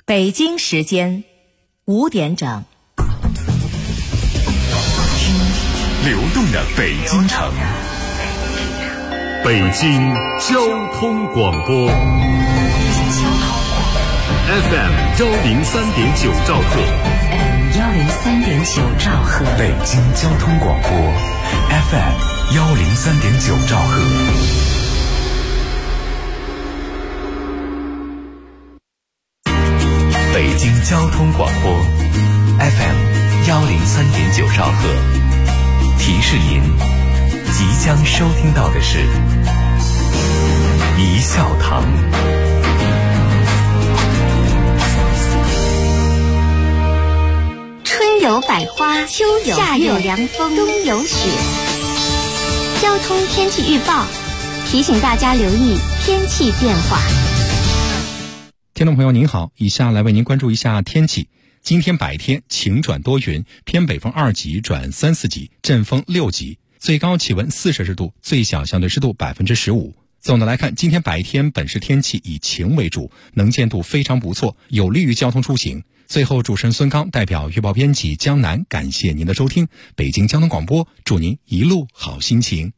北京时间5点整。 听流动的北京城，北京交通广播 FM 103.9兆赫， 103.9兆赫， 北京交通广播 FM 103.9兆赫。北京交通广播 FM 103.9兆赫，提示您即将收听到的是一笑堂。 春有百花，秋有夏有凉风，冬有雪。交通天气预报提醒大家留意天气变化。 听众朋友您好，以下来为您关注一下天气。今天白天晴转多云，偏北风2级转3、4级，阵风6级，最高气温4摄氏度，最小相对湿度15%。总的来看，今天白天本市天气以晴为主，能见度非常不错，有利于交通出行。最后，主持人孙刚代表预报编辑江南感谢您的收听。北京交通广播祝您一路好心情。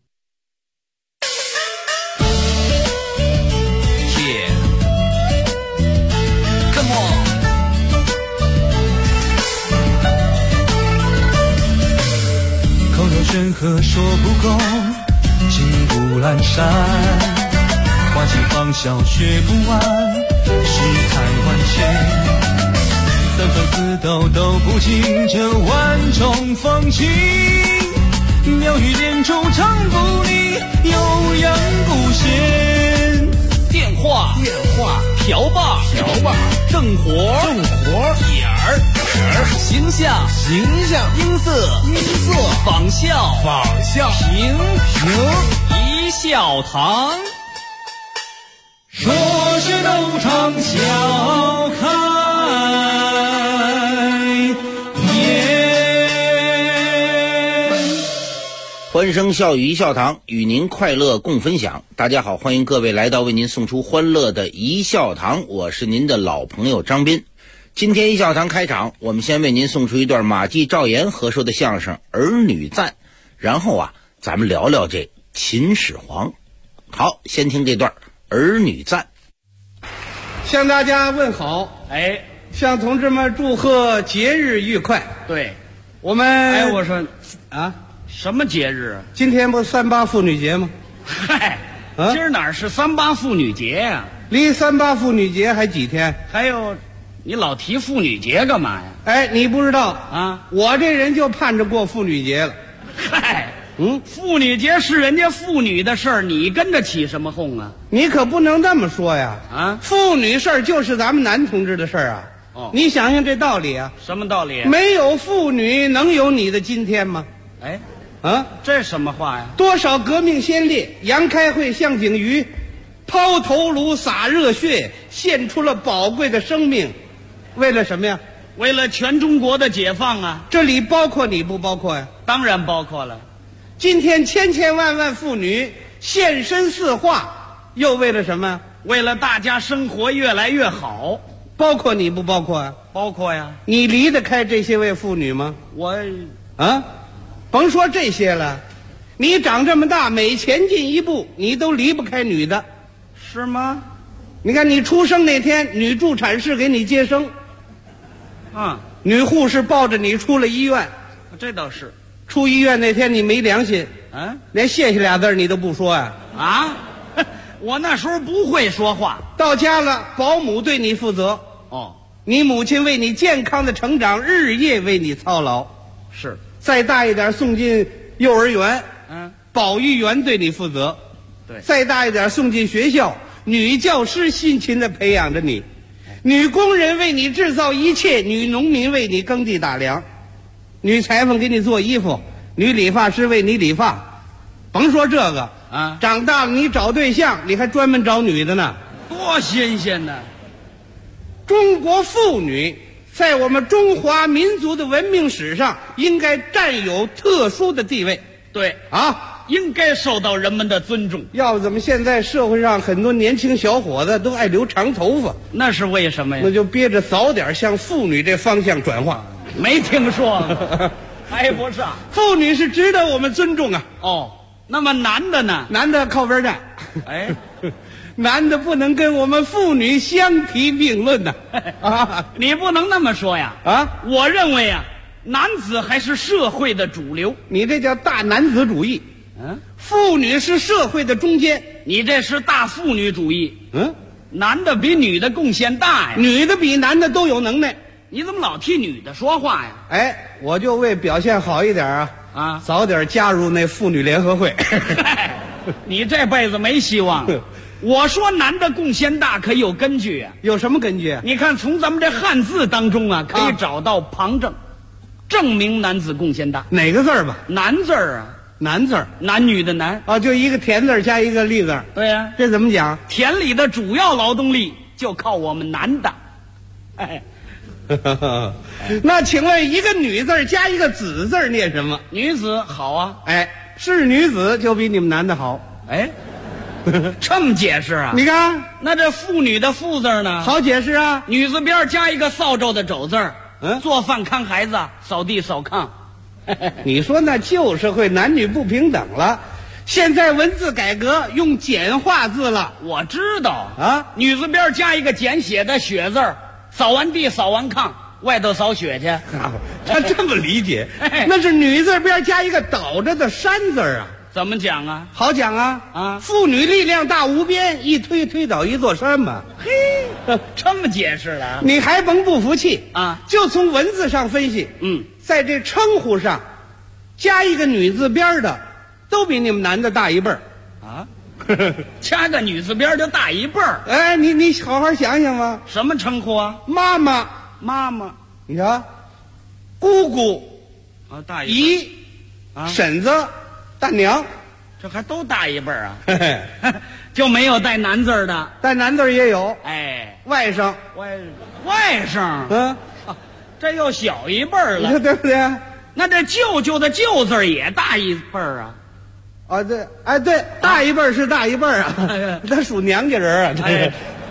口若悬河说不够，情不阑珊，花期芳笑学不完，世态万千，三分四斗斗不尽这万种风情，妙语连珠唱不腻，悠扬不闲。 电话瓢把正活点儿形象音色仿效评一笑堂， 说学逗唱笑开颜。 欢声笑语一笑堂，与您快乐共分享。大家好，欢迎各位来到为您送出欢乐的一笑堂，我是您的老朋友张斌。今天一笑堂开场，我们先为您送出一段马季、赵岩合说的相声《儿女赞》，然后咱们聊聊这秦始皇。好，先听这段《儿女赞》。 向大家问好，向同志们祝贺节日愉快。 对， 我们我说什么节日啊？ 今天不38妇女节吗？ 嗨，今儿哪是38妇女节呀？ 离38妇女节还几天？ 还有，你老提妇女节干嘛呀？ 你不知道啊？我这人就盼着过妇女节了。 嗨，妇女节是人家妇女的事儿，你跟着起什么哄啊？ 你可不能这么说呀！妇女事儿就是咱们男同志的事儿啊！你想想这道理啊？ 什么道理？ 没有妇女，能有你的今天吗？ 这什么话呀？ 多少革命先烈，杨开慧、向景瑜，抛头颅洒热血，献出了宝贵的生命，为了什么呀？ 为了全中国的解放啊！ 这里包括你不包括呀？ 当然包括了。 今天千千万万妇女现身四化，又为了什么？ 为了大家生活越来越好。 包括你不包括呀？ 包括呀。 你离得开这些位妇女吗？甭说这些了，你长这么大，每前进一步，你都离不开女的。 是吗？ 你看你出生那天，女助产士给你接生，女护士抱着你出了医院。 这倒是。 出医院那天你没良心，连谢谢俩字你都不说呀？ 我那时候不会说话。 到家了，保姆对你负责。你母亲为你健康的成长日夜为你操劳。 是。 再大一点送进幼儿园，保育员对你负责。 对。 再大一点送进学校，女教师辛勤地培养着你，女工人为你制造一切，女农民为你耕地打粮，女裁缝给你做衣服，女理发师为你理发。甭说这个长大了你找对象，你还专门找女的呢， 多新鲜呢！ 中国妇女在我们中华民族的文明史上应该占有特殊的地位。 对应该受到人们的尊重。 要不怎么现在社会上很多年轻小伙子都爱留长头发？ 那是为什么呀？ 那就憋着早点向妇女这方向转化。 没听说过，还不上。 妇女是值得我们尊重啊。 哦，那么男的呢？ 男的靠边站。 哎， 男的不能跟我们妇女相提并论呐。啊， 你不能那么说呀。 啊， 我认为呀，男子还是社会的主流。 你这叫大男子主义。 嗯， 妇女是社会的中间。 你这是大妇女主义。 嗯， 男的比女的贡献大呀。 女的比男的都有能耐。 你怎么老替女的说话呀？ 哎，我就为表现好一点啊，早点加入那妇女联合会。 你这辈子没希望。我说男的贡献大可有根据啊。 有什么根据啊？ 你看从咱们这汉字当中啊，可以找到旁证，证明男子贡献大。 哪个字儿吧？ 男字儿啊。 男字儿， 男女的男啊，就一个田字儿加一个立字儿。 对呀， 这怎么讲？ 田里的主要劳动力就靠我们男的。哎， 那请问一个女字儿加一个子字儿念什么？ 女子好啊。 哎，是女子就比你们男的好。 哎，这么解释啊？ 你看， 那这妇女的妇字呢？ 好解释啊。 女字边加一个扫帚的帚字儿。 嗯， 做饭看孩子，扫地扫炕。 你说那旧社会男女不平等了，现在文字改革用简化字了。 我知道啊， 女字边加一个简写的雪字儿，扫完地扫完炕，外头扫雪去。 他这么理解，那是女字边加一个倒着的山字啊。 怎么讲啊？ 好讲啊！ 啊， 妇女力量大无边，一推倒一座山嘛。 嘿，这么解释了？ 你还甭不服气啊？ 就从文字上分析，在这称呼上，加一个女字边的，都比你们男的大一辈儿。 啊？加个女字边就大一辈儿？ 哎，你好好想想吧。 什么称呼啊？ 妈妈， 妈妈， 你瞧，姑姑， 啊，大一辈儿， 姨，啊，婶子。大娘， 这还都大一辈儿啊？就没有带男字儿的？ 带男字儿也有。 哎， 外甥， 外甥，这又小一辈儿了， 对不对？ 那这舅舅的舅字儿也大一辈儿啊？ 啊，对，哎，对，大一辈儿是大一辈儿啊，他属娘家人啊。 哎，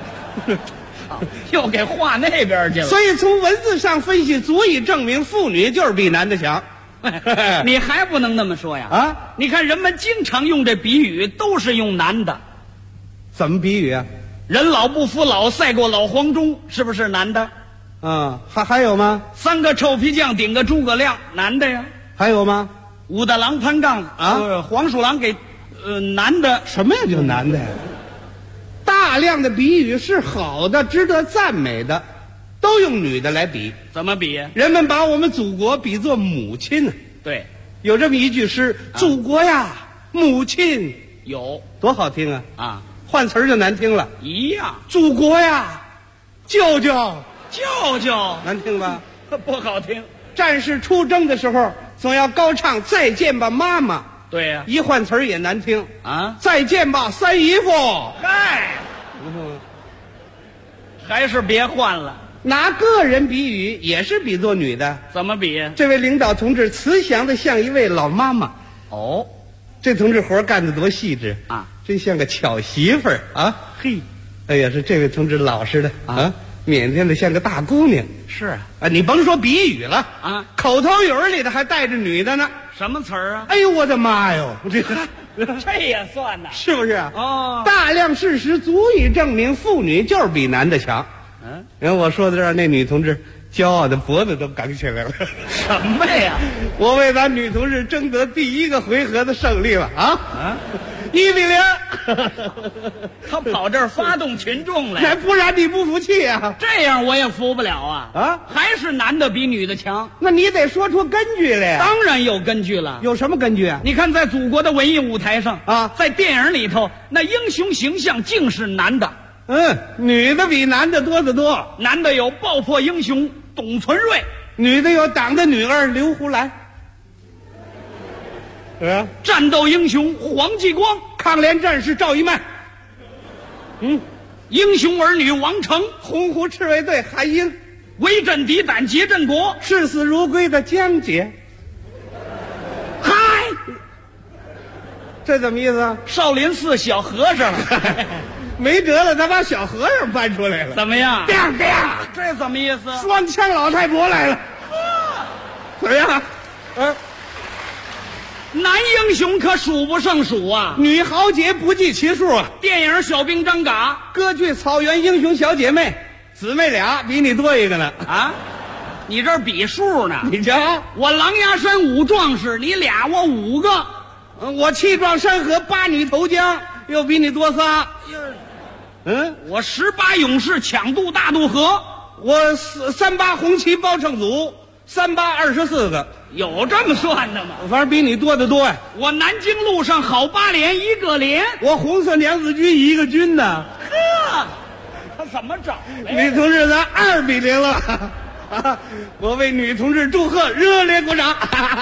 又给划那边去了。 所以从文字上分析，足以证明妇女就是比男的强。 你还不能那么说呀！ 啊， 你看人们经常用这比喻，都是用男的。 怎么比喻啊？ 人老不服老，赛过老黄忠，是不是男的？ 啊，还有吗？ 三个臭皮匠顶个诸葛亮，男的呀。 还有吗？ 武大郎攀杠啊， 黄鼠狼给男的。 什么呀？就男的呀？大量的比喻是好的，值得赞美的。都用女的来比。 怎么比？ 人们把我们祖国比作母亲呢。 对， 有这么一句诗：祖国呀，母亲。 有多好听啊！ 啊， 换词儿就难听了。 一样。 祖国呀，舅舅， 舅舅， 难听吧？ 不好听。 战士出征的时候，总要高唱再见吧妈妈。 对呀， 一换词儿也难听啊！ 再见吧三姨夫。 嗨，还是别换了。 拿个人比喻也是比作女的。 怎么比？ 这位领导同志慈祥的像一位老妈妈。 哦， 这同志活干得多细致啊， 真像个巧媳妇儿啊！嘿，哎呀，是这位同志老实的啊，腼腆的像个大姑娘。 是啊，你甭说比喻了啊， 口头语里头还带着女的呢。 什么词儿啊？ 哎呦，我的妈哟！ 这也算呢？ 是不是啊？ 哦， 大量事实足以证明妇女就是比男的强。然后我说到这儿，那女同志骄傲的脖子都梗起来了。 什么呀？ 我为咱女同志争得第一个回合的胜利了啊！1-0。 他跑这儿发动群众来， 不然你不服气啊？ 这样我也服不了啊！ 啊， 还是男的比女的强？ 那你得说出根据来呀！ 当然有根据了。 有什么根据啊？ 你看，在祖国的文艺舞台上啊， 在电影里头，那英雄形象竟是男的。 女的比男的多得多。 男的有爆破英雄董存瑞， 女的有党的女儿刘胡兰。 战斗英雄黄继光， 抗联战士赵一曼。 英雄儿女王成， 鸿鹄赤卫队韩英， 威震敌胆劫振国， 视死如归的江姐。 嗨， 这怎么意思啊？ 少林寺小和尚。 没辙了，他把小和尚搬出来了。 怎么样？这怎么意思？ 双枪老太婆来了。怎么样？ 男英雄可数不胜数啊， 女豪杰不计其数啊。 电影《小兵张嘎》， 歌剧《草原英雄小姐妹》，姊妹俩比你多一个呢。 啊，你这比数呢？ 你瞧， 我狼牙山5壮士，你俩我5个， 我气壮山河8女投江，又比你多仨。 我18勇士抢渡大渡河， 我38红旗包成组，3824个， 有这么算的吗？ 反正比你多得多呀。 我南京路上好8连1个连， 我红色娘子军1个军呢。 呵，他怎么找的呀？ 女同志，咱2比0了。我为女同志祝贺，热烈鼓掌。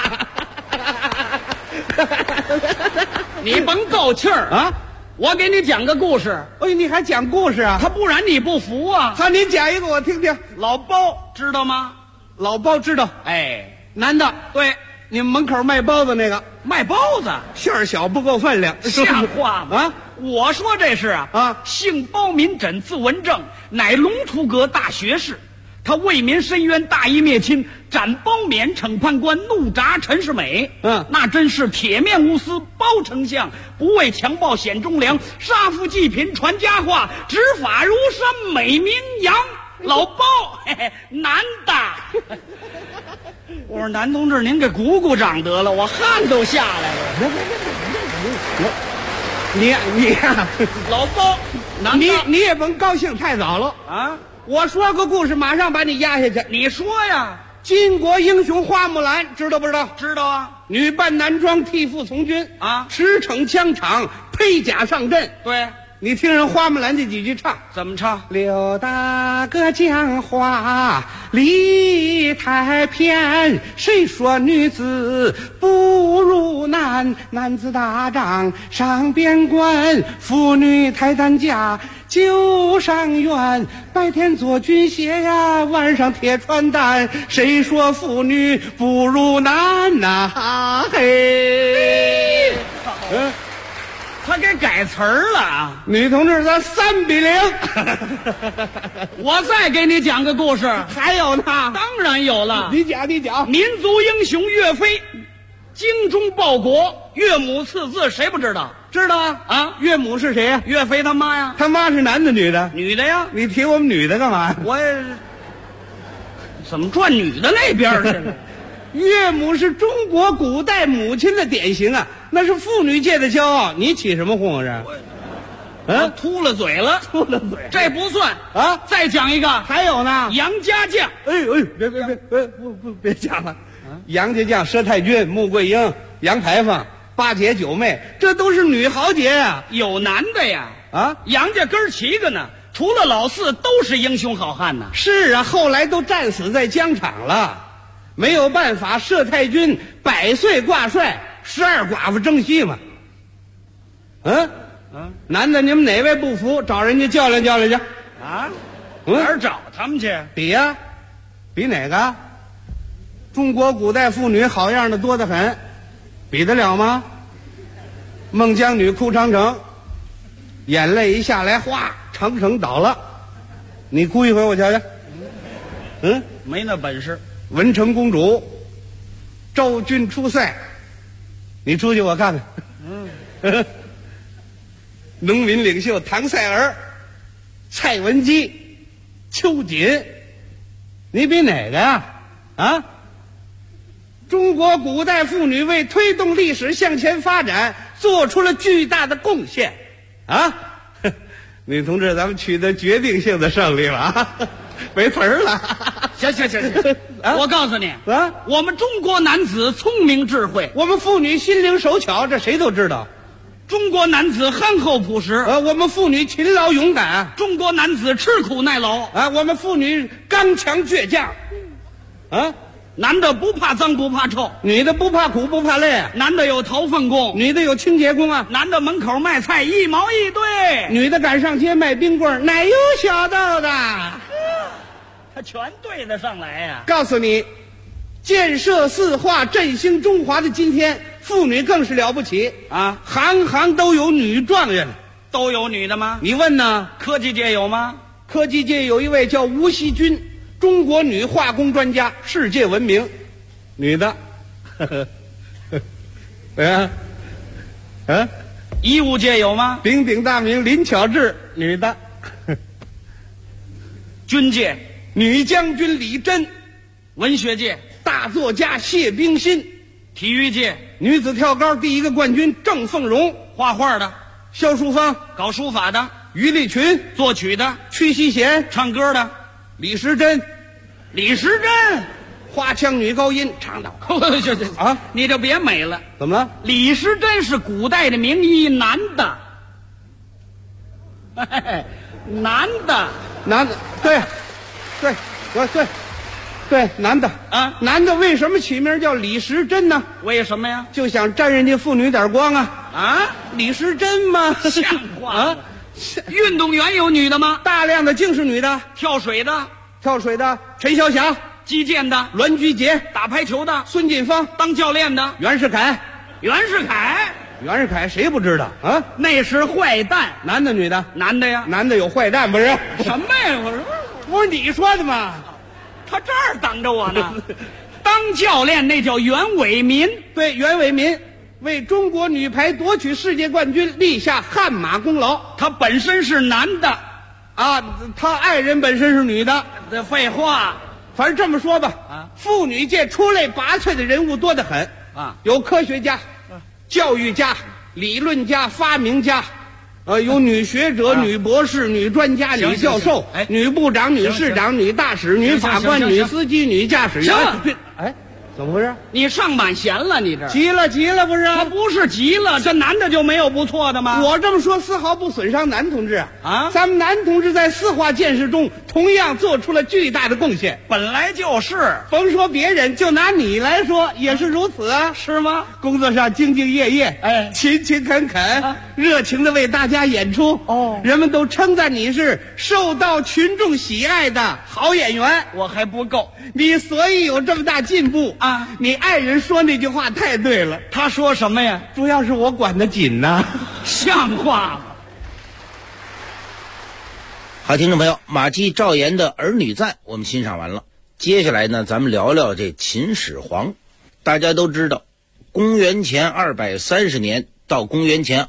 你甭够气儿啊！ 我给你讲个故事。 哎，你还讲故事啊？ 他不然你不服啊？ 好，你讲一个我听听。 老包知道吗？ 老包知道。 哎， 男的， 对， 你们门口卖包子那个， 卖包子， 馅儿小不够分量， 像话吗？ 啊！ 我说这是姓包民诊，字文正，乃龙图阁大学士。他为民申冤，大义灭亲，斩包勉，惩判官，怒铡陈世美。那真是铁面无私，包丞相不为强暴显忠良，杀富济贫传佳话，执法如山美名扬。老包，嘿嘿，男的。我说男同志，您给鼓鼓掌得了，我汗都下来了。 你呀， 老包，男的， 你也甭高兴太早了啊！ 我说个故事，马上把你压下去。 你说呀， 巾帼英雄花木兰知道不知道？ 知道啊。 女扮男装替父从军啊， 驰骋疆场，披甲上阵。 对， 你听人花木兰这几句唱， 怎么唱？ 刘大哥讲话理太偏，谁说女子不如男？男子打仗上边关，妇女抬担架就上院。白天做军鞋呀，晚上贴穿单。谁说妇女不如男呐？嘿， 他给改词儿了啊！ 女同志，咱3比0。 我再给你讲个故事， 还有呢？ 当然有了。 你讲。 民族英雄岳飞，精忠报国，岳母刺字，谁不知道？ 知道啊！岳母是谁呀？ 岳飞他妈呀。 他妈是男的女的？ 女的呀。 你提我们女的干嘛？ 我怎么转女的那边去了？ 岳母是中国古代母亲的典型啊，那是妇女界的骄傲。你起什么哄啊？ 我秃了嘴了，这不算啊！ 再讲一个， 还有呢。 杨家将， 别讲了。杨家将、佘太君、穆桂英、杨牌坊、八姐九妹，这都是女豪杰啊。 有男的呀。 啊， 杨家哥7个呢，除了老4都是英雄好汉呢。 是啊，后来都战死在疆场了。没有办法，佘太君100岁挂帅，12寡妇争西嘛。男的，你们哪位不服，找人家较量较量去。 啊？哪儿找他们去？ 比呀，比哪个？中国古代妇女好样的多得很，比得了吗？孟姜女哭长城，眼泪一下来，哗，长城倒了。你哭一回我瞧瞧。 没那本事。 文成公主，昭君出塞，你出去我看看。农民领袖唐赛儿、蔡文姬、秋瑾，你比哪个呀？啊？中国古代妇女为推动历史向前发展做出了巨大的贡献啊！女同志，咱们取得决定性的胜利了啊！没词儿了。 行，我告诉你啊， 我们中国男子聪明智慧， 我们妇女心灵手巧，这谁都知道。 中国男子憨厚朴实， 我们妇女勤劳勇敢， 中国男子吃苦耐劳， 我们妇女刚强倔强， 男的不怕脏不怕臭， 女的不怕苦不怕累， 男的有头份工， 女的有清洁工啊， 男的门口卖菜1毛1对， 女的赶上街卖冰棍奶油小豆的， 他全对得上来呀。 告诉你，建设4化振兴中华的今天，妇妇女更是了不起啊， 行行都有女状元。 都有女的吗？ 你问呢？ 科技界有吗？ 科技界有一位叫吴锡君，中国女化工专家，世界闻名，女的。 医务界有吗？ 鼎鼎大名林巧稚，女的。 军界， 女将军李珍。 文学界， 大作家谢冰心。 体育界， 女子跳高第一个冠军郑凤荣。 画画的， 萧淑芳。 搞书法的， 于丽群。 作曲的， 屈希贤。 唱歌的， 李时珍。 李时珍， 花腔女高音唱的啊！ 你就别美了。 怎么了？ 李时珍是古代的名医，男的。男的，对，男的啊， 男的为什么起名叫李时珍呢？ 为什么呀？ 就想沾人家妇女点光啊！ 啊， 李时珍吗？ 像话啊！运动员有女的吗？ 大量的竟是女的。 跳水的陈小霞， 击剑的栾菊杰， 打排球的孙锦芳， 当教练的袁世凯谁不知道啊？ 那是坏蛋。 男的女的？ 男的呀。 男的有坏蛋不是？ 什么呀？我说不是你说的吗？ 他这儿等着我呢。当教练那叫袁伟民。 对，袁伟民为中国女排夺取世界冠军立下汗马功劳。 他本身是男的啊，他爱人本身是女的。 这废话， 反正这么说吧， 啊， 妇女界出类拔萃的人物多得很啊， 有科学家、教育家、理论家、发明家，有女学者、女博士、女专家、女教授、女部长、女市长、女大使、女法官、女司机、女驾驶员。哎，怎么回事？ 你上满弦了，你这急了不是？ 他不是急了，这男的就没有不错的吗？ 我这么说丝毫不损伤男同志啊！ 咱们男同志在四化建设中同样做出了巨大的贡献。 本来就是， 甭说别人，就拿你来说也是如此啊， 是吗？ 工作上兢兢业业，勤勤恳恳，热情的为大家演出。人们都称赞你是受到群众喜爱的好演员。 我还不够， 你所以有这么大进步啊！ 你爱人说那句话太对了。 他说什么呀？ 主要是我管得紧呐， 像话吗？ 好，听众朋友，马季赵岩的儿女赞我们欣赏完了，接下来呢，咱们聊聊这秦始皇。大家都知道，公元前230年到公元前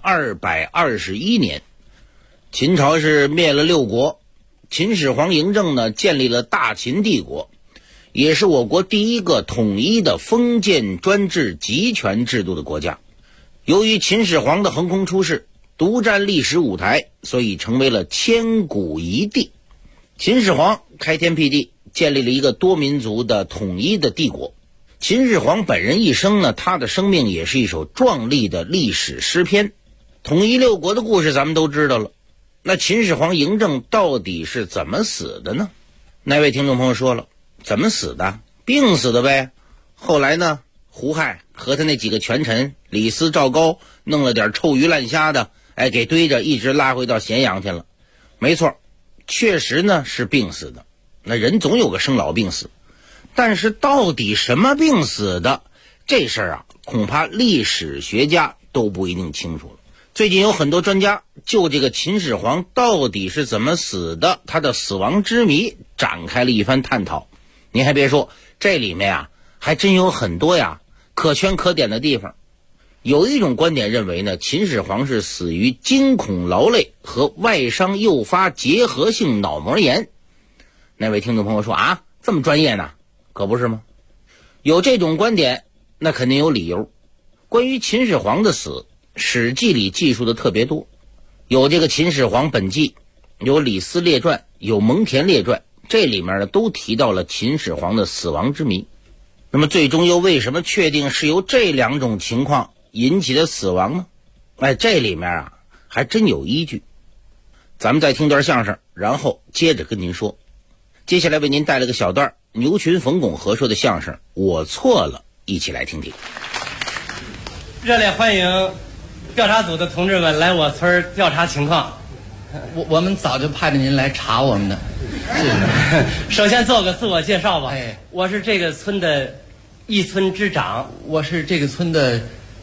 221年，秦朝是灭了6国，秦始皇嬴政呢建立了大秦帝国，也是我国第一个统一的封建专制集权制度的国家。由于秦始皇的横空出世，独占历史舞台，所以成为了千古一帝。秦始皇开天辟地，建立了一个多民族的统一的帝国。秦始皇本人一生呢，他的生命也是一首壮丽的历史诗篇。统一6国的故事咱们都知道了，那秦始皇嬴政到底是怎么死的呢？那位听众朋友说了，怎么死的？病死的呗。后来呢，胡亥和他那几个权臣李斯、赵高弄了点臭鱼烂虾的，给堆着，一直拉回到咸阳去了。没错，确实呢是病死的。那人总有个生老病死，但是到底什么病死的，这事儿啊，恐怕历史学家都不一定清楚了。最近有很多专家就这个秦始皇到底是怎么死的，他的死亡之谜展开了一番探讨。您还别说，这里面啊还真有很多呀可圈可点的地方。有一种观点认为呢，秦始皇是死于惊恐劳累和外伤诱发结核性脑膜炎。那位听众朋友说啊，这么专业呢？可不是吗？有这种观点，那肯定有理由。关于秦始皇的死，史记里记述的特别多，有这个秦始皇本纪，有李斯列传，有蒙恬列传，这里面呢都提到了秦始皇的死亡之谜。那么最终又为什么确定是由这2种情况引起的死亡呢？这里面啊还真有依据。咱们再听段相声，然后接着跟您说。接下来为您带来个小段牛群、冯巩合说的相声《我错了》，一起来听听。 热烈欢迎调查组的同志们来我村调查情况。 我们早就派着您来查我们的。 首先做个自我介绍吧。我是这个村的一村之长。 我是这个村的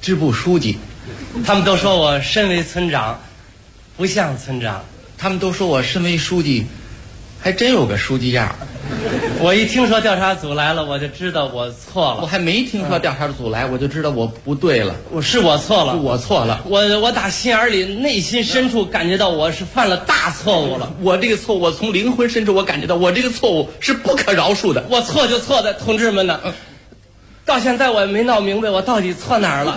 支部书记。 他们都说我身为村长，不像村长。 他们都说我身为书记，还真有个书记样。 我一听说调查组来了，我就知道我错了。 我还没听说调查组来，我就知道我不对了。 我错了， 我错了。 我打心眼里、内心深处感觉到我是犯了大错误了。 我这个错误，我从灵魂深处我感觉到我这个错误是不可饶恕的。 我错就错在同志们呢，到现在我也没闹明白我到底错哪儿了。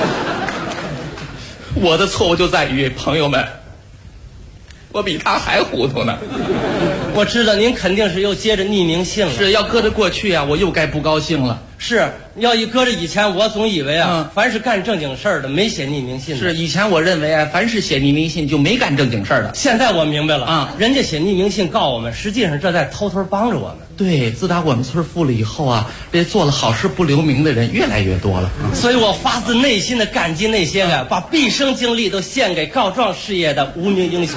我的错误就在于，朋友们，我比他还糊涂呢。 我知道您肯定是又接着匿名信了。 是要搁着过去啊，我又该不高兴了。 是要一搁着以前，我总以为啊，凡是干正经事儿的没写匿名信的。 是以前我认为啊，凡是写匿名信就没干正经事儿的。 现在我明白了啊，人家写匿名信告我们，实际上这在偷偷帮着我们。 对，自打我们村富了以后啊，这做了好事不留名的人越来越多了。 所以我发自内心的感激那些个把毕生精力都献给告状事业的无名英雄。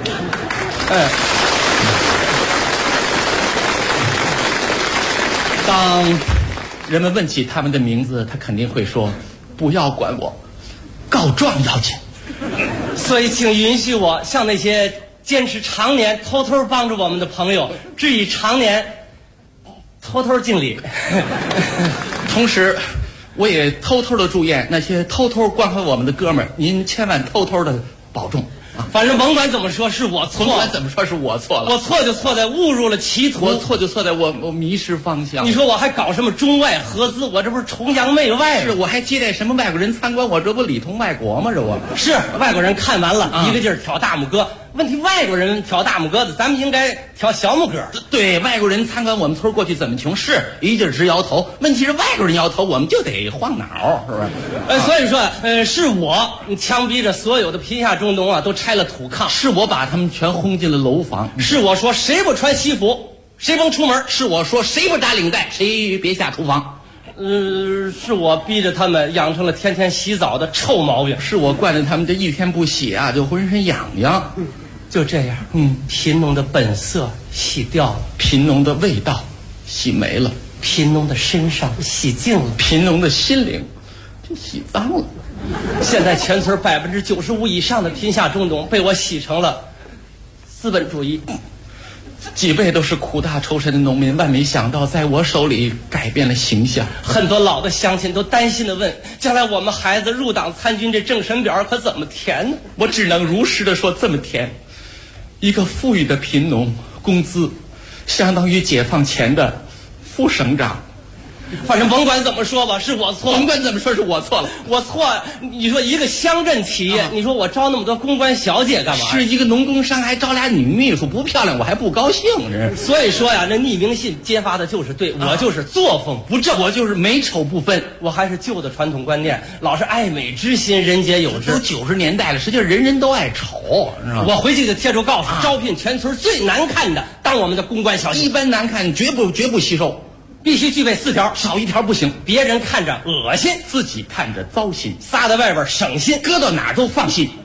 当人们问起他们的名字，他肯定会说：“不要管我，告状要紧。” 所以，请允许我向那些坚持常年偷偷帮助我们的朋友致以常年偷偷敬礼。 同时，我也偷偷的祝愿那些偷偷关怀我们的哥们儿，您千万偷偷的保重。 反正甭管怎么说，是我错了。 甭管怎么说，是我错了。 我错就错在误入了歧途。 我错就错在我迷失方向。 你说我还搞什么中外合资？我这不是崇洋媚外吗？ 是我还接待什么外国人参观？我这不里通外国吗？这我是外国人看完了，一个劲儿挑大拇哥。问题外国人挑大拇哥的，咱们应该挑小拇哥。 对，外国人参观我们村过去怎么穷，是一劲儿直摇头。问题是外国人摇头，我们就得晃脑，是不是？ 所以说，是我强逼着所有的贫下中农啊都拆了土炕， 是我把他们全轰进了楼房， 是我说谁不穿西服谁甭出门， 是我说谁不扎领带谁别下厨房。 是我逼着他们养成了天天洗澡的臭毛病， 是我惯着他们这一天不洗啊就浑身痒痒。 就这样，贫农的本色洗掉了， 贫农的味道洗没了， 贫农的身上洗净了， 贫农的心灵就洗脏了。 现在全村95%以上的贫下中农被我洗成了资本主义。 几辈都是苦大仇深的农民，万没想到在我手里改变了形象。 很多老的乡亲都担心地问，将来我们孩子入党参军，这政审表可怎么填呢？ 我只能如实地说这么填。一个富裕的贫农，工资相当于解放前的副省长。 反正甭管怎么说吧，是我错了。 甭管怎么说，是我错了。 我错。你说一个乡镇企业，你说我招那么多公关小姐干嘛？ 是一个农工商还招俩女秘书，不漂亮我还不高兴。这所以说呀，那匿名信揭发的就是对，我就是作风不正， 我就是美丑不分， 我还是旧的传统观念，老是爱美之心，人皆有之。 都90年代了，实际上人人都爱丑，知道吗？ 我回去就贴出告示，招聘全村最难看的当我们的公关小姐。 一般难看绝不吸收。 必须具备4条， 少1条不行。 别人看着恶心， 自己看着糟心， 撒在外边省心， 搁到哪儿都放心。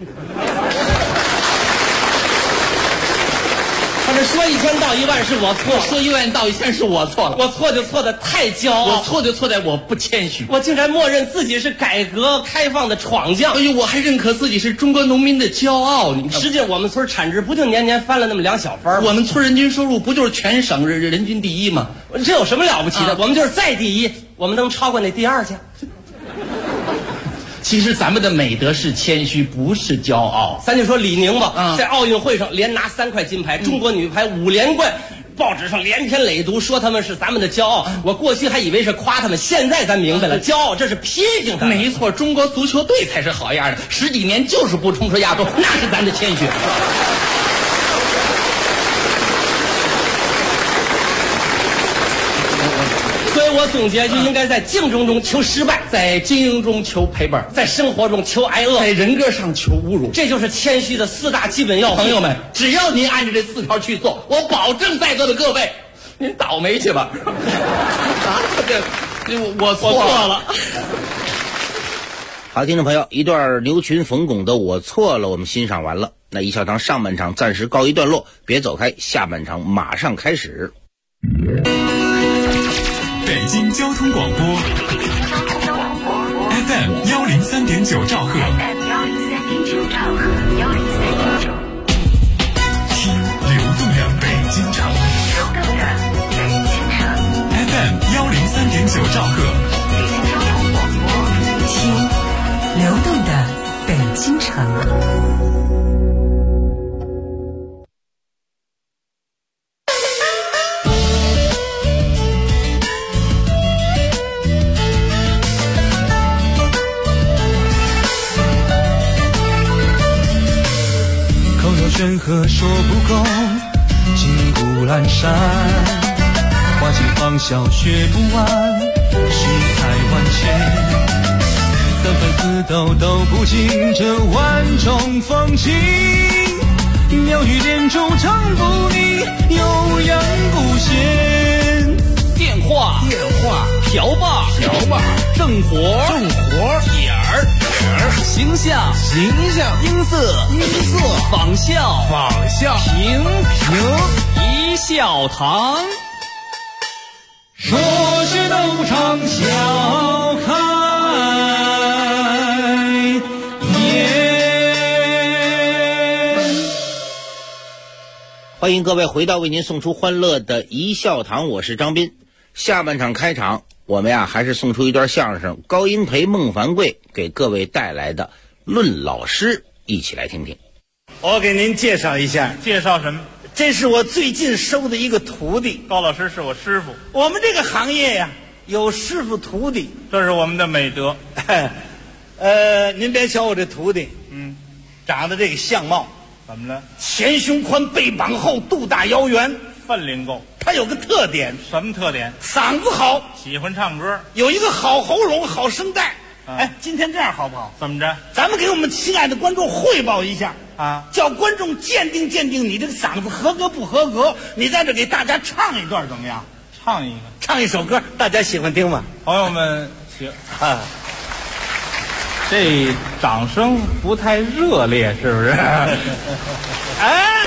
反正说1000道1万是我错， 说1万道1000是我错了。 我错就错的太骄傲， 我错就错在我不谦虚， 我竟然默认自己是改革开放的闯将， 哎呦，我还认可自己是中国农民的骄傲。你看， 实际上我们村产值不就年年翻了那么2小番吗？ 我们村人均收入不就是全省人均第1吗？ 这有什么了不起的？我们就是再第1，我们能超过那第2去？ 其实咱们的美德是谦虚，不是骄傲。 咱就说李宁吧，在奥运会上连拿3块金牌，中国女排5连冠，报纸上连篇累牍说他们是咱们的骄傲。我过去还以为是夸他们，现在咱明白了，骄傲这是批评他们。 没错，中国足球队才是好样的，10几年就是不冲出亚洲，那是咱的谦虚。 我总结就应该在竞争中求失败， 在经营中求赔本， 在生活中求挨饿， 在人格上求侮辱， 这就是谦虚的4大基本要素。 朋友们，只要您按照这4条去做，我保证在座的各位，您倒霉去吧。我错了。 好，听众朋友，一段牛群冯巩的《我错了》我们欣赏完了。那一小堂上半场暂时告一段落，别走开，下半场马上开始。 北京交通广播 FM 103.9兆赫 FM 103.9兆赫103.9， 听流动的北京城， 流动的北京城 FM 103.9兆赫， 北京交通广播， 听流动的北京城。 山河说不够，金谷阑珊，花季芳笑学不完，世态万千，三番四斗都不尽这万种风情，妙语连珠唱不腻，悠扬不闲。 电话瓢把正活点儿形象音色仿效平一笑堂， 说是斗场笑开颜。 欢迎各位回到为您送出欢乐的一笑堂，我是张斌。下半场开场，我们还是送出一段相声，高英培、孟凡贵给各位带来的《论老师》，一起来听听。 我给您介绍一下， 介绍什么？ 这是我最近收的一个徒弟。 高老师是我师傅， 我们这个行业呀，有师傅徒弟， 这是我们的美德。 您别瞧我这徒弟，长得这个相貌， 怎么了？ 前胸宽，背膀厚，肚大腰圆， 分量够。 他有个特点， 什么特点？ 嗓子好， 喜欢唱歌， 有一个好喉咙，好声带。今天这样好不好？ 怎么着？ 咱们给我们亲爱的观众汇报一下啊， 叫观众鉴定你这个嗓子合格不合格。你在这给大家唱一段怎么样？唱一首歌，大家喜欢听吗？ 朋友们行啊。这掌声不太热烈，是不是？哎，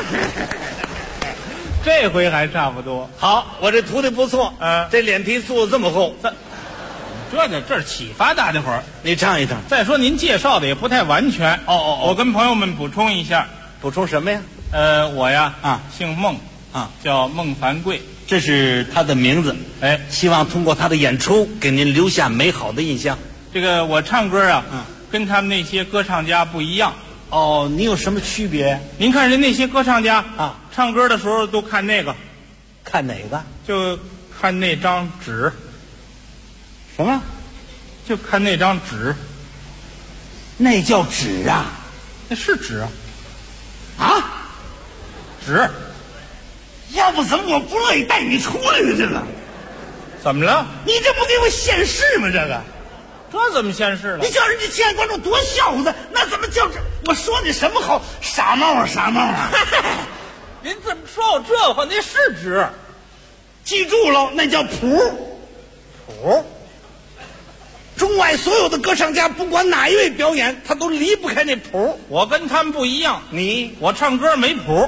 这回还差不多。 好，我这徒弟不错，这脸皮做得这么厚， 这启发大家伙儿。 你唱一唱。 再说您介绍的也不太完全。我跟朋友们补充一下。 补充什么呀？ 我呀姓孟叫孟凡贵， 这是他的名字。希望通过他的演出给您留下美好的印象。 这个我唱歌啊，跟他们那些歌唱家不一样。 你有什么区别？ 您看人那些歌唱家唱歌的时候都看那个， 看哪个？ 就看那张纸。 什么？ 就看那张纸。 那叫纸啊？ 那是纸啊？纸。 要不怎么我不乐意带你出来呢？这个怎么了？ 你这不给我现世吗？这怎么现世了？ 你叫人家亲爱观众多笑话的，那怎么叫这？我说你什么好？傻帽啊！ 您怎么说我这话？那是纸， 记住了，那叫谱。中外所有的歌唱家，不管哪一位表演，他都离不开那谱。 我跟他们不一样，我唱歌没谱，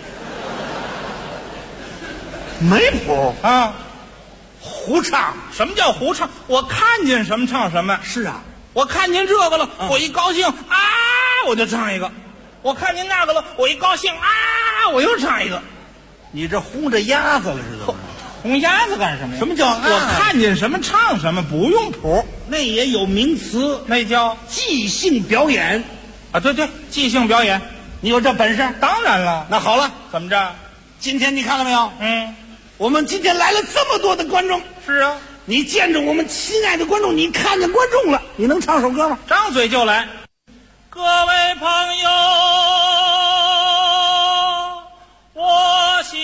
没谱啊， 胡唱。 什么叫胡唱？我看见什么唱什么。 是啊， 我看见这个了，我一高兴我就唱一个；我看见那个了，我一高兴我又唱一个。 你这轰着鸭子了似的。 红鸭子干什么呀？ 什么叫我看见什么唱什么，不用谱。 那也有名词， 那叫即兴表演啊。对，即兴表演。 你有这本事？ 当然了。 那好了， 怎么着？ 今天你看到没有？我们今天来了这么多的观众。 是啊， 你见着我们亲爱的观众，你看见观众了，你能唱首歌吗？ 张嘴就来。各位朋友，我谢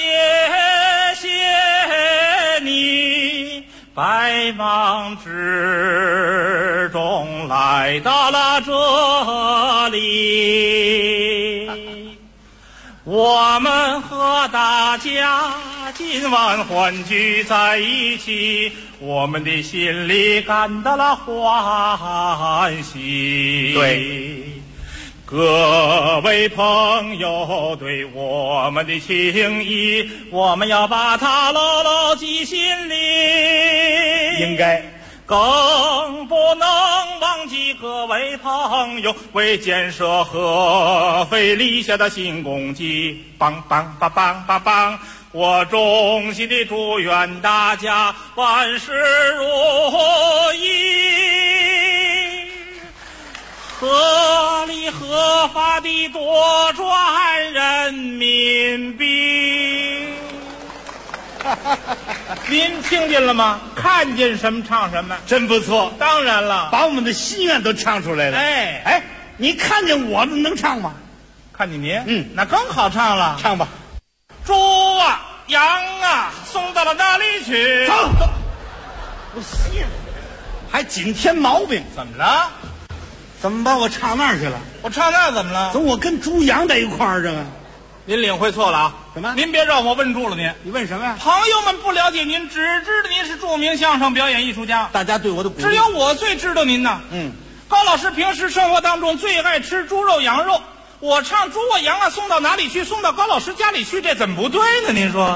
谢你，百忙之中来到了这里，我们和大家今晚欢聚在一起，我们的心里感到了欢喜。 对， 各位朋友对我们的情谊，我们要把它牢牢记心里。 应该更不能忘记和为朋友，为建设合肥立下的新功绩。棒棒棒棒棒棒！我衷心的祝愿大家万事如意，合理合法的多赚人民币。您听见了吗？看见什么唱什么， 真不错。 当然了， 把我们的心愿都唱出来了。 哎， 你看见我能唱吗？ 看见您，那更好唱了。 唱吧。 猪啊，羊啊，送到了哪里去？ 走，不信，还紧添毛病。 怎么了？ 怎么把我唱那儿去了？ 我唱那儿怎么了？ 怎么我跟猪羊在一块儿？这个， 您领会错了啊！ 什么？ 您别让我问住了您。 你问什么呀？ 朋友们不了解您，只知道您是著名相声表演艺术家。 大家对我的鼓励， 只有我最知道您呐。高老师平时生活当中最爱吃猪肉、羊肉。我唱猪啊羊啊送到哪里去？送到高老师家里去，这怎么不对呢？您说？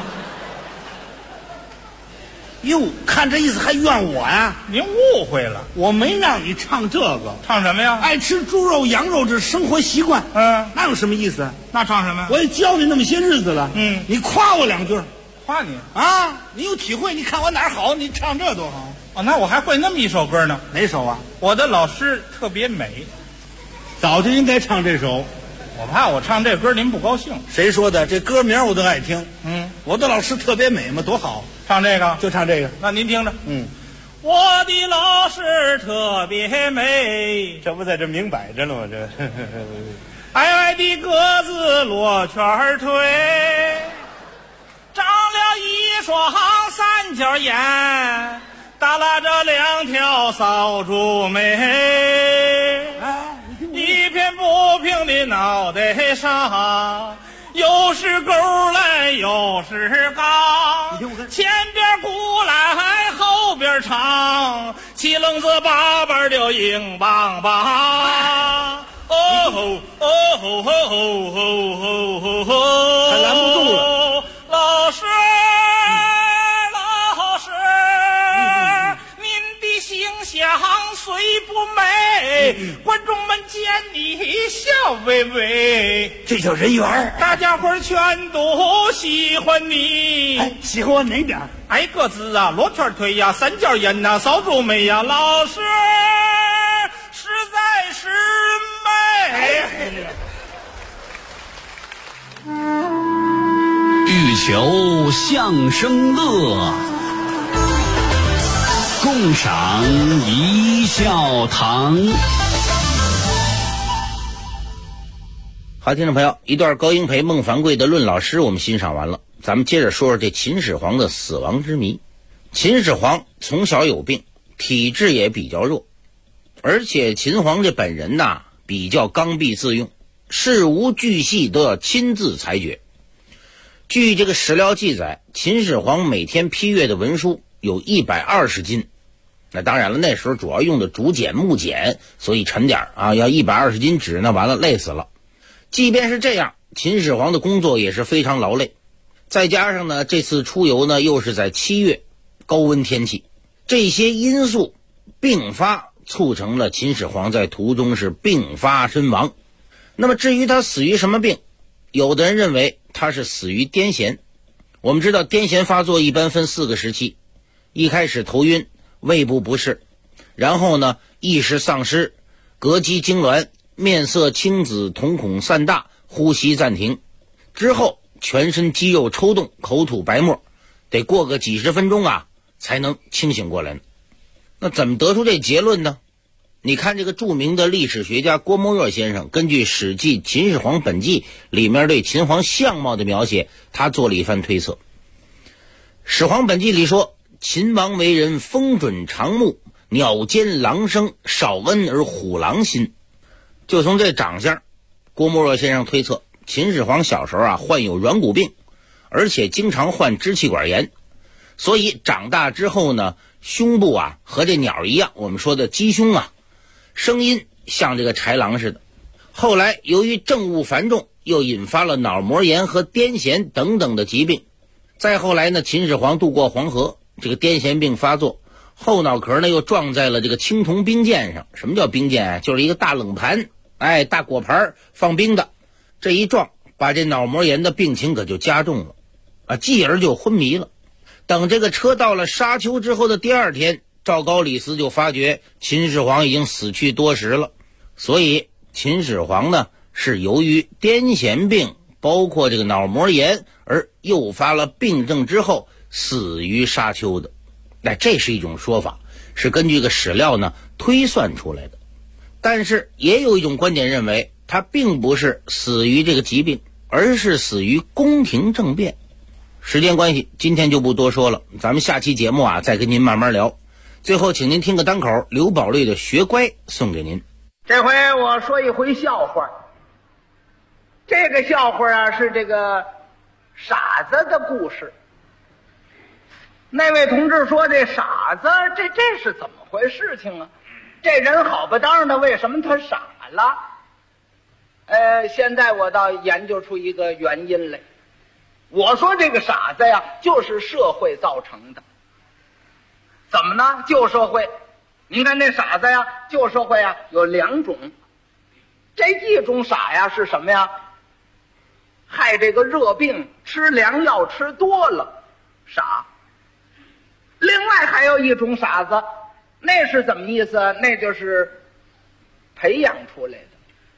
哟，看这意思还怨我呀？ 您误会了， 我没让你唱这个。 唱什么呀？ 爱吃猪肉、羊肉，这生活习惯。那有什么意思？ 那唱什么？ 我也教你那么些日子了。你夸我两句。 夸你啊？你有体会？你看我哪儿好？你唱这多好。 哦，那我还会那么一首歌呢。 哪首啊？ 我的老师特别美， 早就应该唱这首。 我怕我唱这歌您不高兴。 谁说的？这歌名我都爱听。我的老师特别美嘛，多好。 唱这个就唱这个。 那您听着。我的老师特别美， 这不在这明摆着了吗？这矮矮的个子罗圈腿，长了一双三角眼，耷拉着两条扫帚眉，一片不平的脑袋上，又是勾来又是杠，前边鼓来后边唱，七棱子八瓣的硬邦邦。哦吼哦吼吼吼吼吼吼！ 还拦不住了。 老师，老师，您的形象虽不美，观众们见你笑微微， 这叫人缘。 大家伙全都喜欢你。 喜欢我哪点？ 矮个子啊，罗圈腿呀，三角眼呐，扫帚眉呀，老师实在是美。 欲求相声乐，共赏一笑堂。 好，听众朋友，一段高英培、孟凡贵的《论老师》我们欣赏完了，咱们接着说说这秦始皇的死亡之谜。秦始皇从小有病，体质也比较弱，而且秦皇这本人呐比较刚愎自用，事无巨细都要亲自裁决。据这个史料记载，秦始皇每天批阅的文书有120斤。那当然了，那时候主要用的竹简、木简，所以沉点啊，要120斤纸，那完了累死了。即便是这样，秦始皇的工作也是非常劳累。再加上呢，这次出游呢又是在7月，高温天气，这些因素并发，促成了秦始皇在途中是病发身亡。那么至于他死于什么病，有的人认为他是死于癫痫。我们知道癫痫发作一般分4个时期，一开始头晕、胃部不适，然后呢意识丧失、膈肌痉挛、面色青紫、瞳孔散大、呼吸暂停，之后全身肌肉抽动、口吐白沫，得过个几十分钟啊才能清醒过来呢。那怎么得出这结论呢？你看这个著名的历史学家郭沫若先生根据《史记·秦始皇本纪》里面对秦皇相貌的描写，他做了一番推测。《始皇本纪》里说，秦王为人风准长目，鸟尖狼声，少恩而虎狼心。就从这长相，郭沫若先生推测秦始皇小时候啊患有软骨病，而且经常患支气管炎，所以长大之后呢，胸部啊和这鸟一样，我们说的鸡胸啊，声音像这个豺狼似的。后来由于政务繁重，又引发了脑膜炎和癫痫等等的疾病。再后来呢，秦始皇渡过黄河，这个癫痫病发作， 后脑壳呢又撞在了这个青铜冰鉴上。什么叫冰鉴啊？就是一个大冷盘，大果盘放冰的。这一撞，把这脑膜炎的病情可就加重了，继而就昏迷了。等这个车到了沙丘之后的第二天，赵高李斯就发觉秦始皇已经死去多时了，所以秦始皇呢是由于癫痫病包括这个脑膜炎而诱发了病症之后死于沙丘的。这是一种说法，是根据个史料呢推算出来的。但是也有一种观点认为，他并不是死于这个疾病，而是死于宫廷政变。时间关系，今天就不多说了，咱们下期节目再跟您慢慢聊。最后请您听个单口，刘宝瑞的《学乖》送给您。 这回我说一回笑话。这个笑话是这个傻子的故事。那位同志说这傻子这是怎么回事情啊？这人好不当的，为什么他傻了？现在我倒研究出一个原因来。我说这个傻子呀，就是社会造成的。怎么呢？旧社会，您看那傻子呀，旧社会啊有两种。这一种傻呀是什么呀？害这个热病，吃凉药吃多了，傻。另外还有一种傻子，那是怎么意思？那就是培养出来的。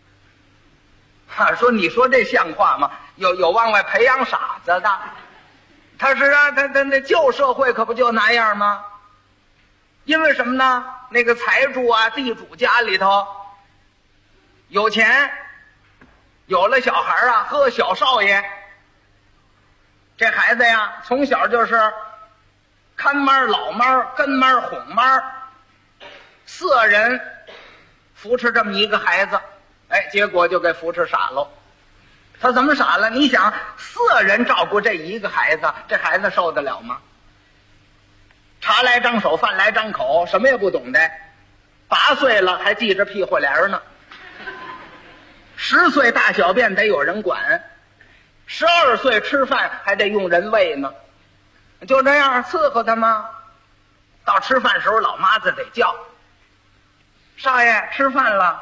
说你说这像话吗？有往外培养傻子的，他是他那旧社会可不就那样吗？因为什么呢？那个财主地主家里头有钱，有了小孩小少爷，这孩子呀从小就是看妈老妈跟妈哄妈，4人扶持这么一个孩子，结果就给扶持傻了。他怎么傻了？你想4人照顾这一个孩子，这孩子受得了吗？茶来张手，饭来张口，什么也不懂的。8岁了还系着屁股帘呢，10岁大小便得有人管，12岁吃饭还得用人喂呢。就这样伺候他吗？到吃饭时候老妈子得叫少爷吃饭了，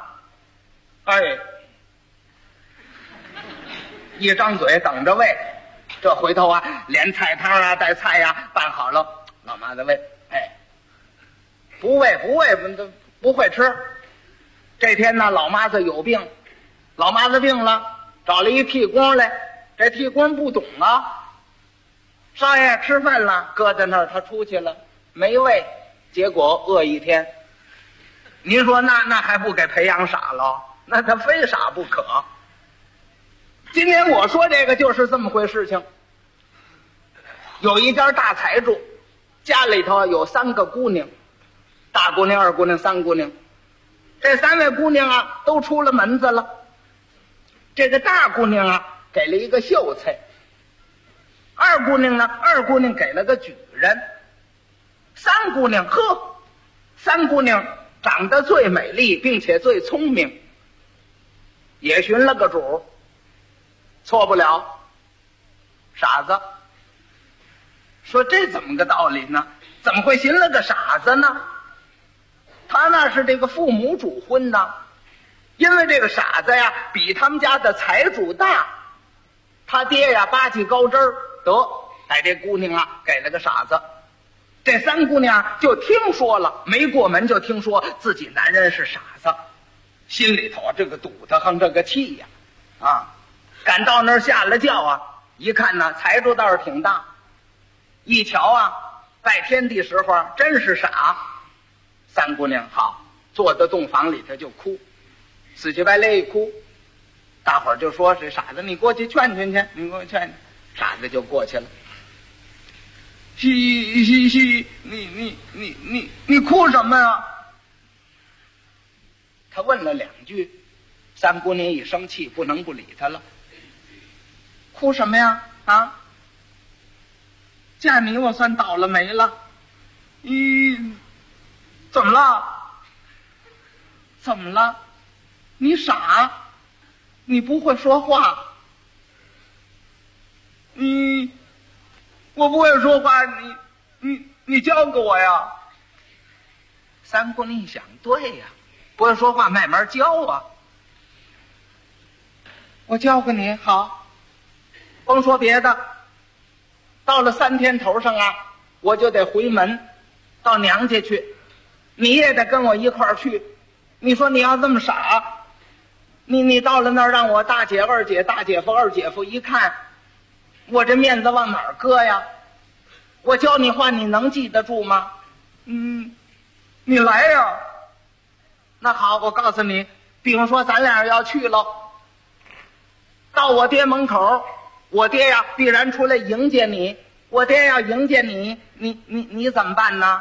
一张嘴等着喂。这回头连菜汤带菜拌好了，老妈子喂，不喂不会吃。这天呢老妈子有病，老妈子病了，找了一替工来，这替工不懂少爷吃饭了，搁在那儿他出去了，没喂，结果饿一天。您说那还不给培养傻了？那他非傻不可。今天我说这个就是这么回事情。有一家大财主，家里头有3个姑娘，大姑娘、2姑娘、3姑娘。这3位姑娘都出了门子了。这个大姑娘给了一个秀才，2姑娘呢，2姑娘给了个举人，3姑娘3姑娘长得最美丽并且最聪明，也寻了个主，错不了傻子。说这怎么个道理呢？怎么会寻了个傻子呢？他那是这个父母主婚呢，因为这个傻子比他们家的财主大，他爹巴气高枝儿，得把这姑娘给了个傻子。这3姑娘就听说了，没过门就听说自己男人是傻子，心里头这个堵得慌，这个气赶到那儿下了轿一看呢财主倒是挺大，一瞧拜天地时候真是傻。3姑娘好，坐在洞房里头就哭，死乞白赖一哭，大伙儿就说这傻子你过去劝劝去，你给我劝劝。傻子就过去了。西，你哭什么呀？他问了2句，3姑娘一生气，不能不理他了。哭什么呀？嫁你我算倒了霉了。怎么了？怎么了？你傻，你不会说话。我不会说话，你教给我呀。 三姑娘一想，对呀，不会说话慢慢教啊。我教给你好，甭说别的，到了3天头上啊，我就得回门到娘家去，你也得跟我一块儿去。你说你要这么傻，你到了那儿让我大姐二姐大姐夫二姐夫一看，我这面子往哪儿搁呀？我教你话你能记得住吗？你来呀。那好，我告诉你，比方说咱俩要去喽，到我爹门口，我爹呀必然出来迎接你。我爹要迎接你，你怎么办呢？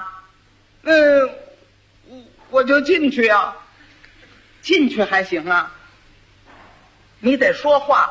我就进去啊。进去还行啊，你得说话。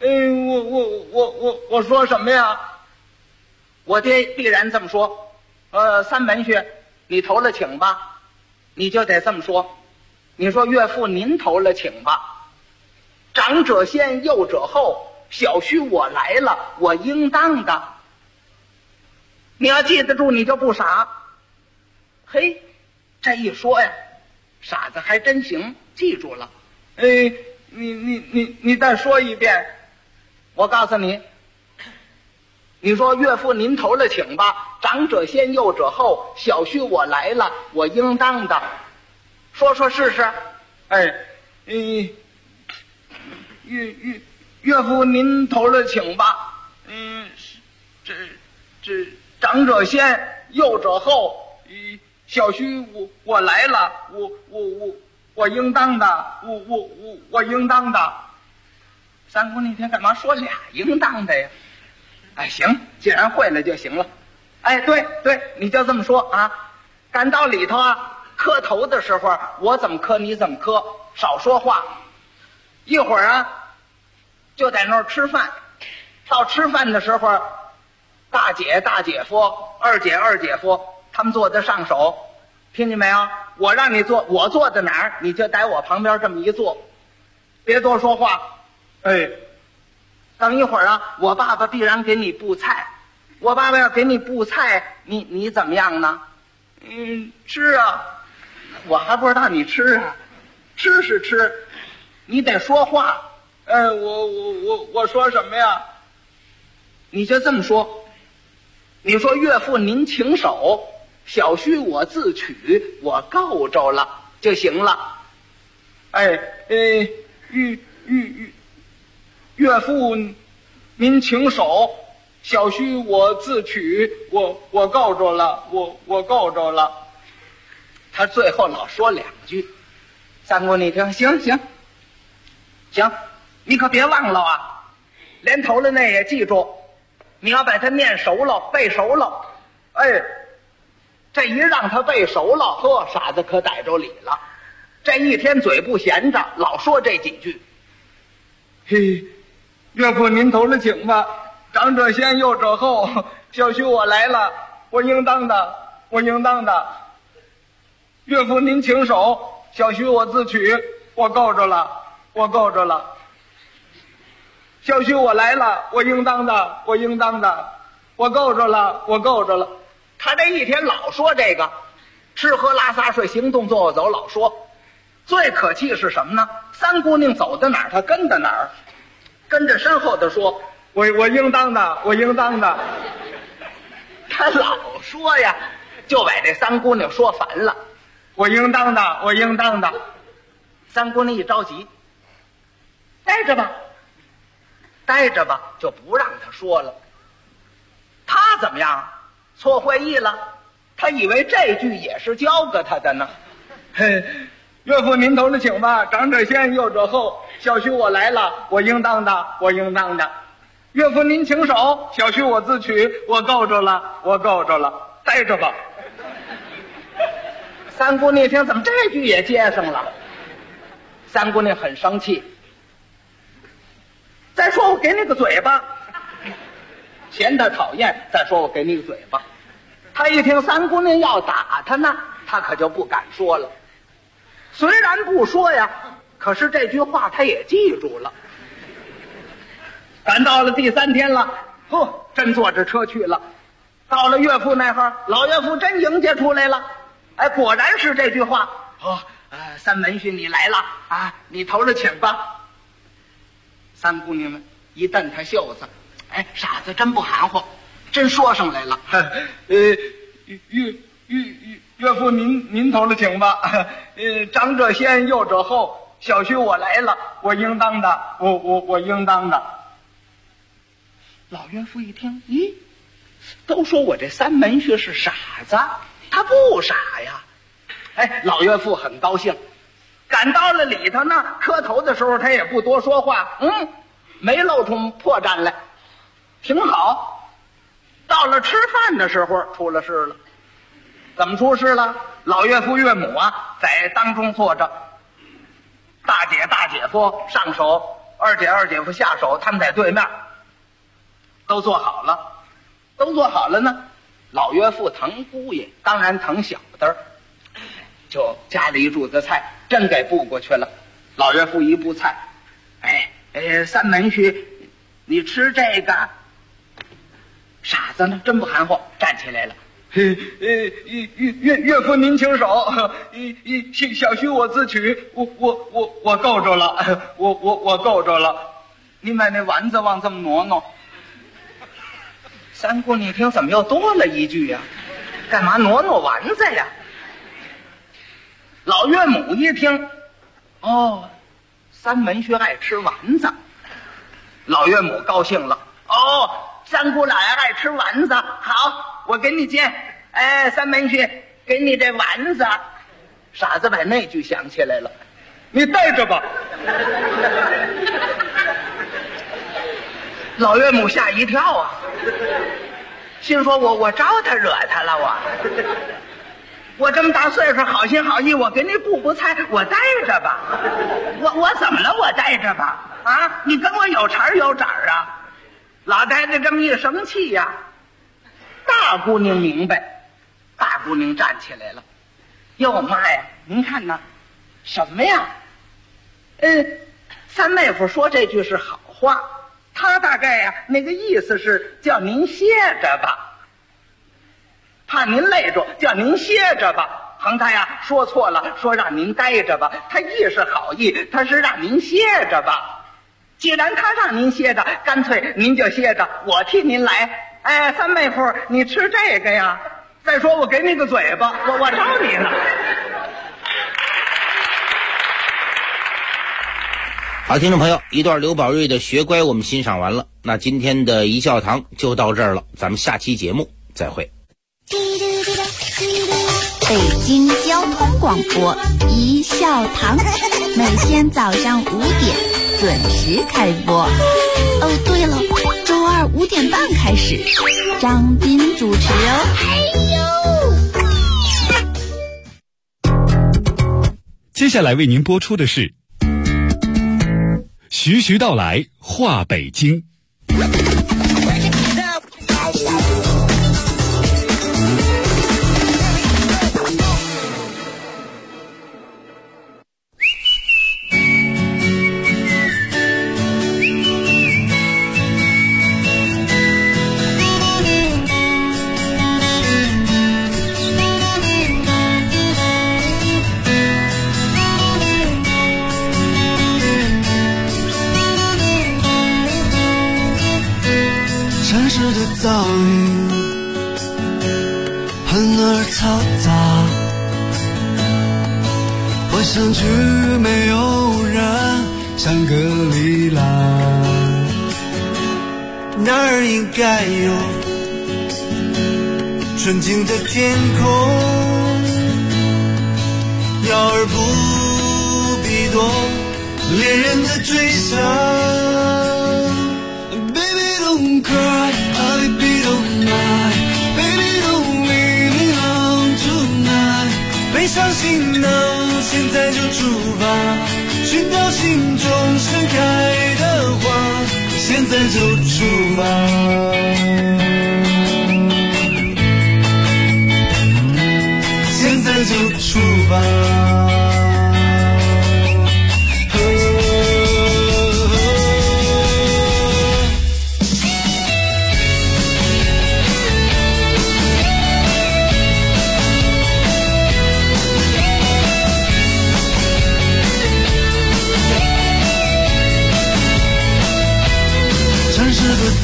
我说什么呀？我爹必然这么说。三门去，你投了请吧，你就得这么说。你说岳父您投了请吧，长者先，幼者后，小婿我来了，我应当的。你要记得住，你就不傻。嘿，这一说呀，傻子还真行，记住了。你再说一遍。我告诉你，你说岳父您投了请吧，长者先，幼者后，小婿我来了，我应当的。说试试。岳父您投了请吧。这长者先，幼者后，小婿我来了，我应当的，我应当的。三姑那天干嘛说俩应当的呀？行，既然会了就行了。对，你就这么说啊。赶到里头啊，磕头的时候，我怎么磕你怎么磕，少说话。一会儿啊，就在那儿吃饭。到吃饭的时候，大姐大姐夫，二姐二姐夫，他们坐得上手，听见没有？我让你坐，我坐在哪儿，你就在我旁边这么一坐，别多说话。等一会儿啊，我爸爸必然给你布菜。我爸爸要给你布菜，你怎么样呢？吃啊。我还不知道你吃啊。吃是吃，你得说话。我说什么呀？你就这么说。你说岳父您请手，小婿我自取，我够着了就行了。岳父您请手，小婿我自取，我够着了，我够着了。他最后老说2句。三姑你听，行，你可别忘了啊，连头了那也记住，你要把它念熟了，背熟了。这一让他背熟了，呵，傻子可逮着理了。这一天嘴不闲着，老说这几句。岳父您投了请吧，长者先，幼者后，小婿我来了，我应当的，我应当的。岳父您请手，小婿我自取，我够着了，我够着了。小婿我来了，我应当的，我应当的。我够着了，我够着了。他这一天老说这个，吃喝拉撒睡行动坐卧走老说。最可气是什么呢？三姑娘走到哪儿他跟到哪儿，跟着身后的说我应当的，我应当的。他老说呀，就把这三姑娘说烦了。我应当的，我应当的。三姑娘一着急，待着吧，待着吧，就不让他说了。他怎么样？错会意了，他以为这句也是教给他的呢。岳父您头了请吧，长者先，幼者后，小婿我来了，我应当的，我应当的。岳父您请手，小婿我自取，我够着了，我够着了。待着吧。三姑娘一听，怎么这句也接上了？三姑娘很生气。再说我给你个嘴巴，嫌他讨厌，再说我给你个嘴巴。他一听三姑娘要打他呢，他可就不敢说了。虽然不说呀，可是这句话他也记住了。赶到了第3天了，真坐着车去了。到了岳父那会儿，老岳父真迎接出来了。 哎，果然是这句话。哦，三文婿你来了啊，你头了请吧。三姑娘们一蹬他袖子，哎，傻子真不含糊，真说上来了。岳父您头了请吧。长者先，幼者后，小婿我来了，我应当的，我应当的。老岳父一听，咦，都说我这三门婿是傻子，他不傻呀。哎，老岳父很高兴，赶到了里头呢，磕头的时候他也不多说话，没露出破绽来，挺好。到了吃饭的时候出了事了。怎么出事了？老岳父岳母啊在当中坐着，大姐大姐夫上手，二姐二姐夫下手，他们在对面都做好了，都做好了呢。老岳父疼姑爷，当然疼小的，就夹了一柱子菜，真给布过去了。老岳父一布菜，三门婿，你吃这个。傻子呢，真不含糊，站起来了。岳父您请手，小婿我自取，我够着了，我够着了。您把那丸子往这么挪挪。三姑你听怎么又多了一句呀？干嘛挪挪丸子呀？老岳母一听，哦，三门婿爱吃丸子，老岳母高兴了。哦，三姑老爷爱吃丸子，好，我给你煎。三门婿给你这丸子。傻子把那句想起来了，你带着吧。老岳母吓一跳啊，心说我招他惹他了，我这么大岁数，好心好意，我给你布菜，我带着吧。我怎么了？我带着吧。啊，你跟我有茬有掌啊？老太太这么一生气呀，大姑娘明白，大姑娘站起来了。哟妈呀，您看呐，什么呀？三妹夫说这句是好话，他大概呀那个意思是叫您歇着吧，怕您累着，叫您歇着吧。恒他呀说错了，说让您待着吧，他意是好意，他是让您歇着吧。既然他让您歇着，干脆您就歇着，我替您来。三妹夫，你吃这个呀？再说我给你个嘴巴，我招你呢。 好，听众朋友，一段刘宝瑞的学乖我们欣赏完了，那今天的一笑堂就到这儿了，咱们下期节目再会。 北京交通广播一笑堂，每天早上5点准时开播。哦，对了，周二5点半开始，张斌主持哦。 接下来为您播出的是徐徐道来话北京。 噪音很而嘈杂，我想去没有人，像个离栏，那儿应该有纯净的天空，要而不必多恋人的追想。Baby don't cry, baby don't lie, baby don't leave me alone tonight。背上行囊，现在就出发，寻找心中盛开的花，现在就出发。现在就出发。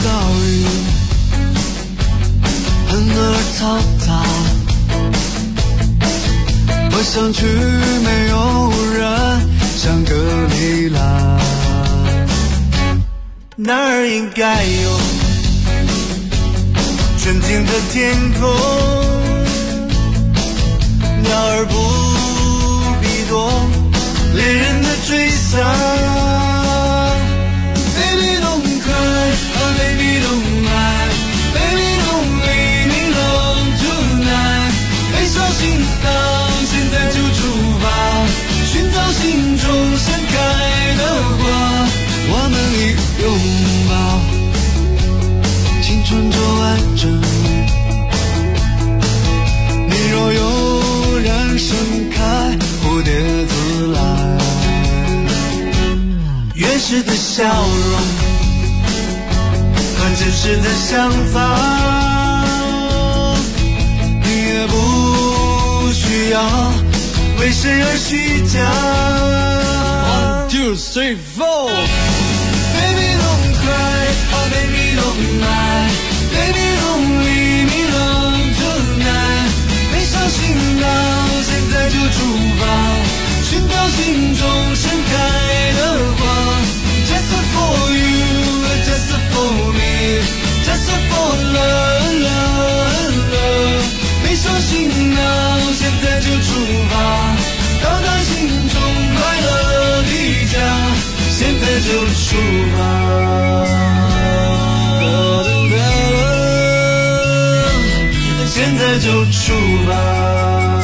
遭遇很而嘈杂，我想去没有人像格里拉，那儿应该有纯净的天空，鸟儿不必躲猎人的追杀。Baby don't cry, oh baby don't lie, baby don't leave me alone tonight。悲伤行囊，现在就出发，寻找心中盛开的花。我们一拥抱，青春就完整。你若有人盛开，蝴蝶自来。原始的笑容和真实的想法，你也不需要为谁而虚假。1, 2, 3, 4 Baby don't cry, oh baby don't lie, baby don't leave me alone tonight。背上行囊，现在就出发，寻找心中盛开的花。Just for you, just for me, just for love, love, love。背上行囊，现在就出发，到达心中快乐的家，现在就出发。现在就出发。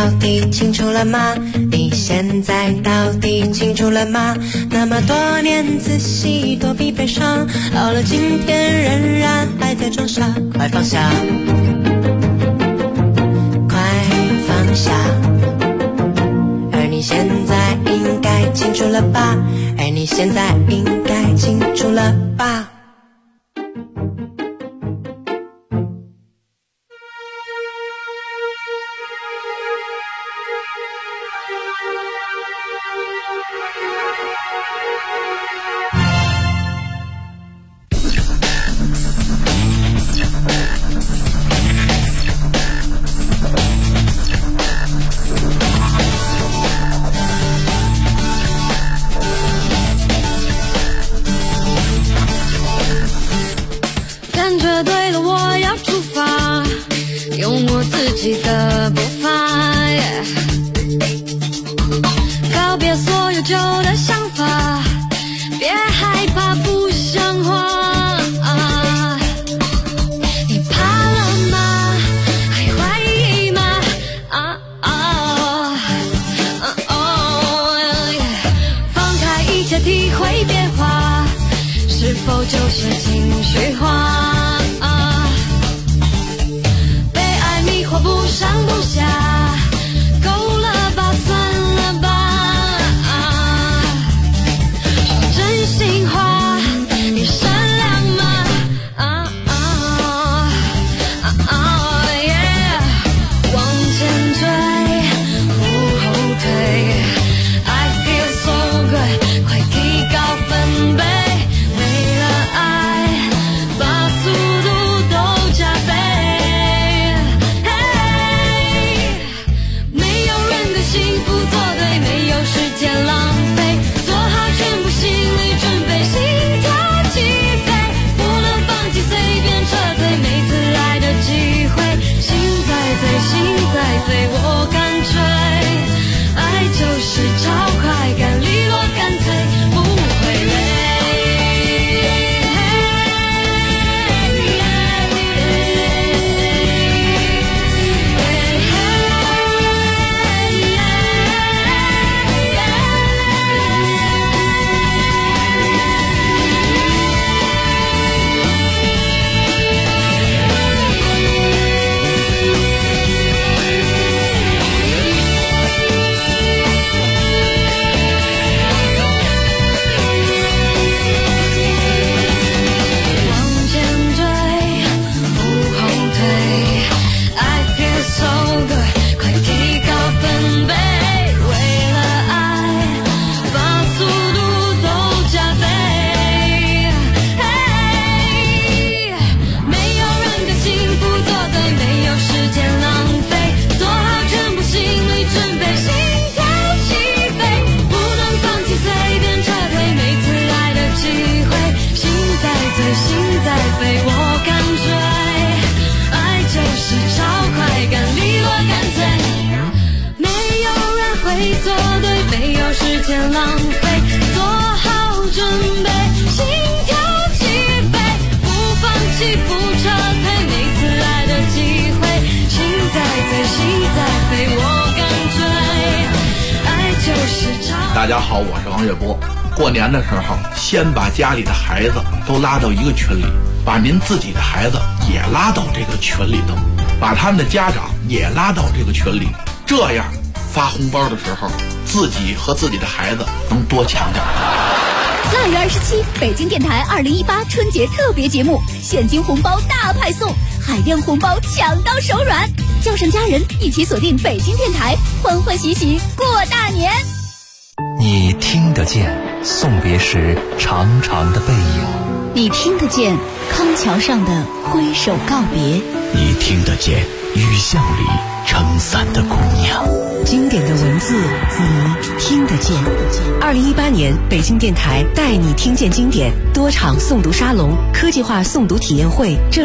到底清楚了吗？你现在到底清楚了吗？那么多年仔细躲避悲伤，到了今天仍然还在装傻，快放下，快放下。而你现在应该清楚了吧？而你现在应该清楚了吧？ 感觉对了，我要出发，用我自己的步伐，告别所有旧的想法，别害怕不像话。你怕了吗？还怀疑吗？放开一切，体会变化，是否就是情绪化？不上不下，够了吧，算了吧。说真心话，你善良吗？往前追，不后退。I feel so good， 快提高分贝，为了爱，把速度都加倍。幸福做对，没有时间浪费，做好全部心理准备，心跳起飞，不能放弃，随便撤退，每次来的机会，心在飞，心在飞，我感觉爱就是超快感，利落干脆，不会累。做对，没有时间浪费，做好准备，心跳起飞，不放弃，不撤退，每次来的机会，心在飞，心在飞，我感觉爱就是超。 大家好，我是王月波。过年的时候，先把家里的孩子都拉到一个群里，把您自己的孩子也拉到这个群里头，把他们的家长也拉到这个群里，这样发红包的时候，自己和自己的孩子能多抢点。 腊月27，北京电台2018春节特别节目，现金红包大派送，海量红包抢到手软，叫上家人一起锁定北京电台，欢欢喜喜过大年。 你听得见送别时长长的背影， 你听得见康桥上的挥手告别， 你听得见雨巷里撑伞的姑娘。 经典的文字，你听得见。2018年北京电台带你听见经典多场诵读沙龙、科技化诵读体验会。